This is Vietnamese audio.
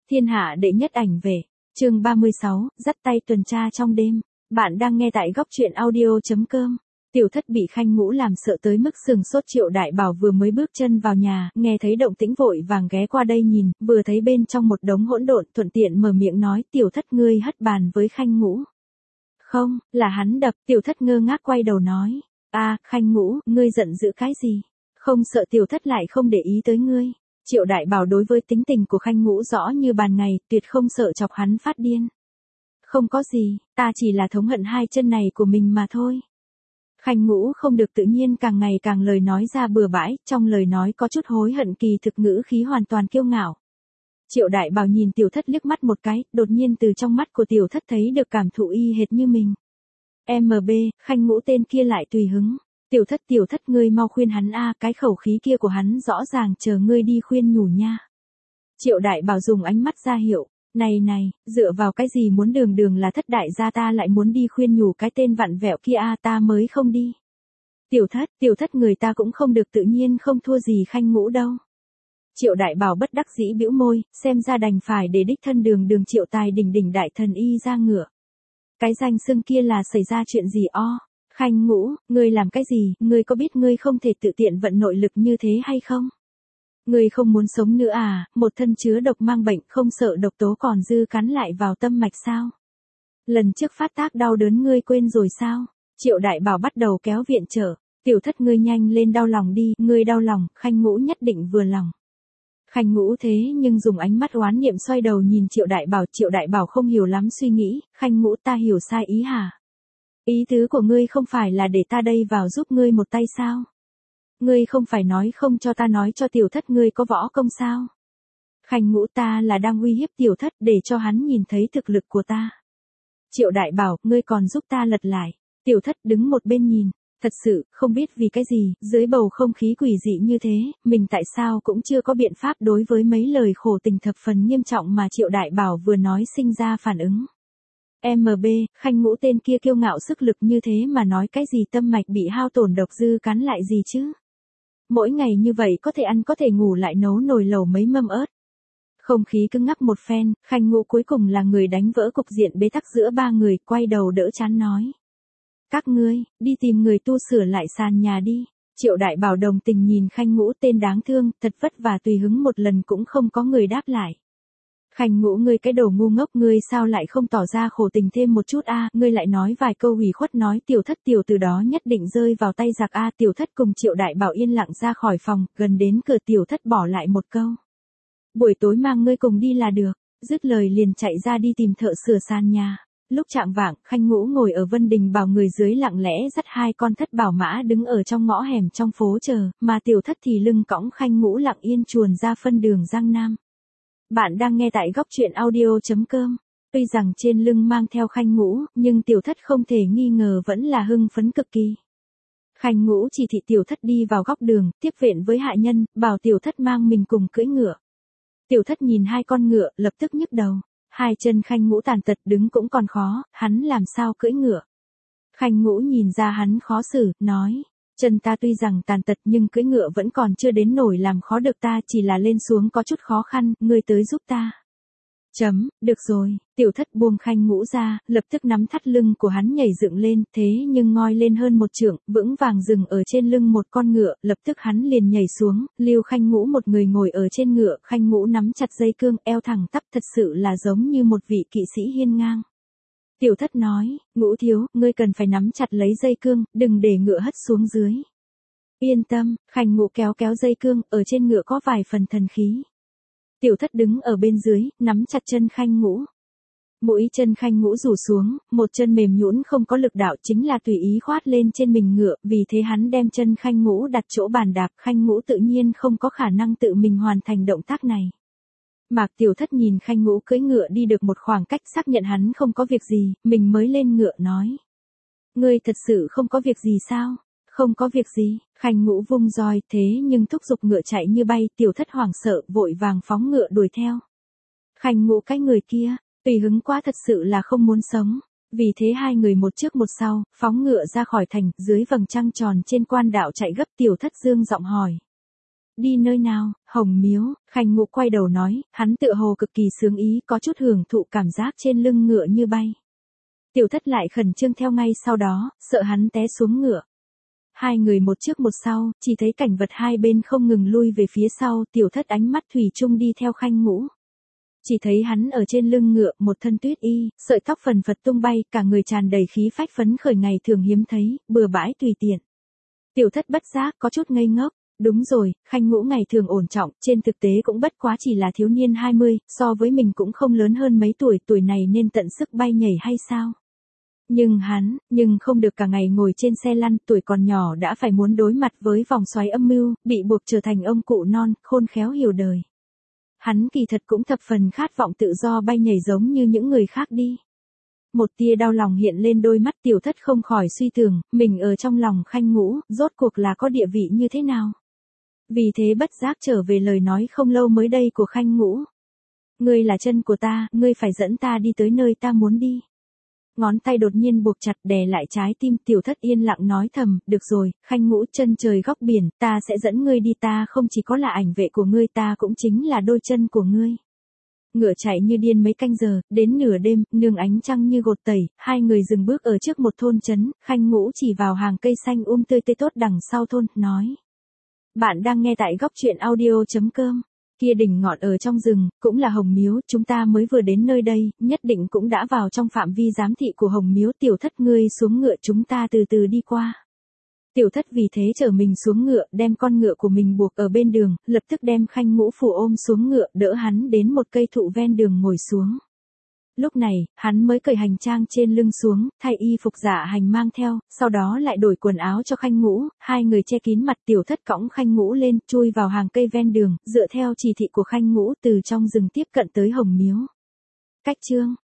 Thiên hạ đệ nhất ảnh vệ, chương 36, dắt tay tuần tra trong đêm. Bạn đang nghe tại góc truyện audio.com. Tiểu Thất bị Khanh Ngũ làm sợ tới mức sừng sốt. Triệu Đại Bảo vừa mới bước chân vào nhà, nghe thấy động tĩnh vội vàng ghé qua đây nhìn, vừa thấy bên trong một đống hỗn độn, thuận tiện mở miệng nói, Tiểu Thất ngươi hất bàn với Khanh Ngũ. Không, là hắn đập. Tiểu Thất ngơ ngác quay đầu nói, Khanh Ngũ, ngươi giận dữ cái gì? Không sợ Tiểu Thất lại không để ý tới ngươi. Triệu Đại Bảo đối với tính tình của Khanh Ngũ rõ như bàn ngày, tuyệt không sợ chọc hắn phát điên. Không có gì, ta chỉ là thống hận hai chân này của mình mà thôi. Khanh Ngũ không được tự nhiên, càng ngày càng lời nói ra bừa bãi, trong lời nói có chút hối hận, kỳ thực ngữ khí hoàn toàn kiêu ngạo. Triệu Đại Bảo nhìn Tiểu Thất liếc mắt một cái, đột nhiên từ trong mắt của Tiểu Thất thấy được cảm thụ y hệt như mình. MB, Khanh Ngũ tên kia lại tùy hứng. Tiểu Thất ngươi mau khuyên hắn cái khẩu khí kia của hắn rõ ràng chờ ngươi đi khuyên nhủ nha. Triệu Đại Bảo dùng ánh mắt ra hiệu, này, dựa vào cái gì muốn đường là Thất đại gia ta lại muốn đi khuyên nhủ cái tên vặn vẹo kia ta mới không đi. Tiểu Thất người ta cũng không được tự nhiên không thua gì Khanh Ngũ đâu. Triệu Đại Bảo bất đắc dĩ bĩu môi, xem ra đành phải để đích thân đường Triệu Tài đỉnh đại thần y ra ngựa. Cái danh xưng kia là xảy ra chuyện gì Khanh Ngũ, ngươi làm cái gì, ngươi có biết ngươi không thể tự tiện vận nội lực như thế hay không? Ngươi không muốn sống nữa một thân chứa độc mang bệnh không sợ độc tố còn dư cắn lại vào tâm mạch sao? Lần trước phát tác đau đớn ngươi quên rồi sao? Triệu Đại Bảo bắt đầu kéo viện trợ, Tiểu Thất ngươi nhanh lên đau lòng đi, ngươi đau lòng, Khanh Ngũ nhất định vừa lòng. Khanh Ngũ thế nhưng dùng ánh mắt oán niệm xoay đầu nhìn Triệu Đại Bảo không hiểu lắm suy nghĩ, Khanh Ngũ ta hiểu sai ý hả? Ý tứ của ngươi không phải là để ta đây vào giúp ngươi một tay sao? Ngươi không phải nói không cho ta nói cho Tiểu Thất ngươi có võ công sao? Khanh Ngũ ta là đang uy hiếp Tiểu Thất để cho hắn nhìn thấy thực lực của ta. Triệu Đại Bảo, ngươi còn giúp ta lật lại. Tiểu Thất đứng một bên nhìn, thật sự không biết vì cái gì, dưới bầu không khí quỷ dị như thế, mình tại sao cũng chưa có biện pháp đối với mấy lời khổ tình thập phần nghiêm trọng mà Triệu Đại Bảo vừa nói sinh ra phản ứng. MB, Khanh Ngũ tên kia kiêu ngạo sức lực như thế mà nói cái gì tâm mạch bị hao tổn độc dư cắn lại gì chứ? Mỗi ngày như vậy có thể ăn có thể ngủ lại nấu nồi lẩu mấy mâm ớt. Không khí cứng ngắc một phen, Khanh Ngũ cuối cùng là người đánh vỡ cục diện bế tắc giữa ba người, quay đầu đỡ chán nói. Các ngươi, đi tìm người tu sửa lại sàn nhà đi. Triệu Đại Bảo đồng tình nhìn Khanh Ngũ tên đáng thương, thật vất vả tùy hứng một lần cũng không có người đáp lại. Khanh Ngũ ngươi cái đồ ngu ngốc, ngươi sao lại không tỏ ra khổ tình thêm một chút ngươi lại nói vài câu ủy khuất nói Tiểu Thất tiểu từ đó nhất định rơi vào tay giặc Tiểu Thất cùng Triệu Đại Bảo yên lặng ra khỏi phòng, gần đến cửa Tiểu Thất bỏ lại một câu. Buổi tối mang ngươi cùng đi là được, dứt lời liền chạy ra đi tìm thợ sửa sàn nhà. Lúc chạng vạng, Khanh Ngũ ngồi ở Vân Đình Bảo người dưới lặng lẽ dắt hai con thất bảo mã đứng ở trong ngõ hẻm trong phố chờ, mà Tiểu Thất thì lưng cõng Khanh Ngũ lặng yên chuồn ra phân đường Giang Nam. Bạn đang nghe tại góc truyện audio.com. Tuy rằng trên lưng mang theo Khanh Ngũ, nhưng Tiểu Thất không thể nghi ngờ vẫn là hưng phấn cực kỳ. Khanh Ngũ chỉ thị Tiểu Thất đi vào góc đường, tiếp viện với hạ nhân, bảo Tiểu Thất mang mình cùng cưỡi ngựa. Tiểu Thất nhìn hai con ngựa, lập tức nhức đầu. Hai chân Khanh Ngũ tàn tật đứng cũng còn khó, hắn làm sao cưỡi ngựa. Khanh Ngũ nhìn ra hắn khó xử, nói. Chân ta tuy rằng tàn tật nhưng cưỡi ngựa vẫn còn chưa đến nổi làm khó được ta, chỉ là lên xuống có chút khó khăn, ngươi tới giúp ta. Được rồi, Tiểu Thất buông Khanh Ngũ ra, lập tức nắm thắt lưng của hắn nhảy dựng lên, thế nhưng ngoi lên hơn một trượng, vững vàng dừng ở trên lưng một con ngựa, lập tức hắn liền nhảy xuống, lưu Khanh Ngũ một người ngồi ở trên ngựa, Khanh Ngũ nắm chặt dây cương, eo thẳng tắp thật sự là giống như một vị kỵ sĩ hiên ngang. Tiểu Thất nói, Ngũ thiếu, ngươi cần phải nắm chặt lấy dây cương, đừng để ngựa hất xuống dưới. Yên tâm, Khanh Ngũ kéo dây cương, ở trên ngựa có vài phần thần khí. Tiểu Thất đứng ở bên dưới, nắm chặt chân Khanh Ngũ. Mũi chân Khanh Ngũ rủ xuống, một chân mềm nhũn không có lực đạo chính là tùy ý khoát lên trên mình ngựa, vì thế hắn đem chân Khanh Ngũ đặt chỗ bàn đạp, Khanh Ngũ tự nhiên không có khả năng tự mình hoàn thành động tác này. Mạc Tiểu Thất nhìn Khanh Ngũ cưỡi ngựa đi được một khoảng cách xác nhận hắn không có việc gì, mình mới lên ngựa nói. Ngươi thật sự không có việc gì sao? Không có việc gì, Khanh Ngũ vung roi thế nhưng thúc giục ngựa chạy như bay, Tiểu Thất hoảng sợ vội vàng phóng ngựa đuổi theo. Khanh Ngũ cái người kia, tùy hứng quá thật sự là không muốn sống, vì thế hai người một trước một sau, phóng ngựa ra khỏi thành, dưới vầng trăng tròn trên quan đạo chạy gấp. Tiểu Thất dương giọng hỏi. đi nơi nào? Hồng Miếu, Khanh Ngũ quay đầu nói, hắn tựa hồ cực kỳ sướng ý, có chút hưởng thụ cảm giác trên lưng ngựa như bay. Tiểu Thất lại khẩn trương theo ngay sau đó, sợ hắn té xuống ngựa. Hai người một trước một sau, chỉ thấy cảnh vật hai bên không ngừng lui về phía sau, Tiểu Thất ánh mắt thủy chung đi theo Khanh Ngũ. Chỉ thấy hắn ở trên lưng ngựa, một thân tuyết y, sợi tóc phần phật tung bay, cả người tràn đầy khí phách phấn khởi ngày thường hiếm thấy, bừa bãi tùy tiện. Tiểu Thất bất giác có chút ngây ngốc. Đúng rồi, Khanh Ngũ ngày thường ổn trọng, trên thực tế cũng bất quá chỉ là thiếu niên 20, so với mình cũng không lớn hơn mấy tuổi, tuổi này nên tận sức bay nhảy hay sao? Nhưng không được cả ngày ngồi trên xe lăn, tuổi còn nhỏ đã phải muốn đối mặt với vòng xoáy âm mưu, bị buộc trở thành ông cụ non, khôn khéo hiểu đời. Hắn kỳ thật cũng thập phần khát vọng tự do bay nhảy giống như những người khác đi. Một tia đau lòng hiện lên đôi mắt, Tiểu Thất không khỏi suy tưởng, mình ở trong lòng Khanh Ngũ, rốt cuộc là có địa vị như thế nào. Vì thế bất giác trở về lời nói không lâu mới đây của Khanh Ngũ. Ngươi là chân của ta, ngươi phải dẫn ta đi tới nơi ta muốn đi. Ngón tay đột nhiên buộc chặt đè lại trái tim, Tiểu Thất yên lặng nói thầm, được rồi, Khanh Ngũ, chân trời góc biển, ta sẽ dẫn ngươi đi, ta không chỉ có là ảnh vệ của ngươi, ta cũng chính là đôi chân của ngươi. Ngựa chạy như điên mấy canh giờ, đến nửa đêm, nương ánh trăng như gột tẩy, hai người dừng bước ở trước một thôn trấn, Khanh Ngũ chỉ vào hàng cây xanh tươi tươi tốt đằng sau thôn, nói. Bạn đang nghe tại góc truyện audio.com. Kia đỉnh ngọn ở trong rừng, cũng là Hồng Miếu, chúng ta mới vừa đến nơi đây, nhất định cũng đã vào trong phạm vi giám thị của Hồng Miếu. Tiểu Thất, ngươi xuống ngựa, chúng ta từ từ đi qua. Tiểu Thất vì thế chở mình xuống ngựa, đem con ngựa của mình buộc ở bên đường, lập tức đem Khanh Ngũ phủ ôm xuống ngựa, đỡ hắn đến một cây thụ ven đường ngồi xuống. Lúc này, hắn mới cởi hành trang trên lưng xuống, thay y phục dạ hành mang theo, sau đó lại đổi quần áo cho Khanh Ngũ, hai người che kín mặt. Tiểu Thất cõng Khanh Ngũ lên, chui vào hàng cây ven đường, dựa theo chỉ thị của Khanh Ngũ từ trong rừng tiếp cận tới Hồng Miếu. Cách chương